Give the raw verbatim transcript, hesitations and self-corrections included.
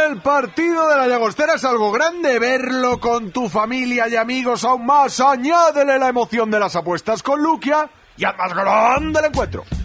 El partido de la Llagostera es algo grande. Verlo con tu familia y amigos aún más. Añádele la emoción de las apuestas con Luquia y haz más grande el encuentro.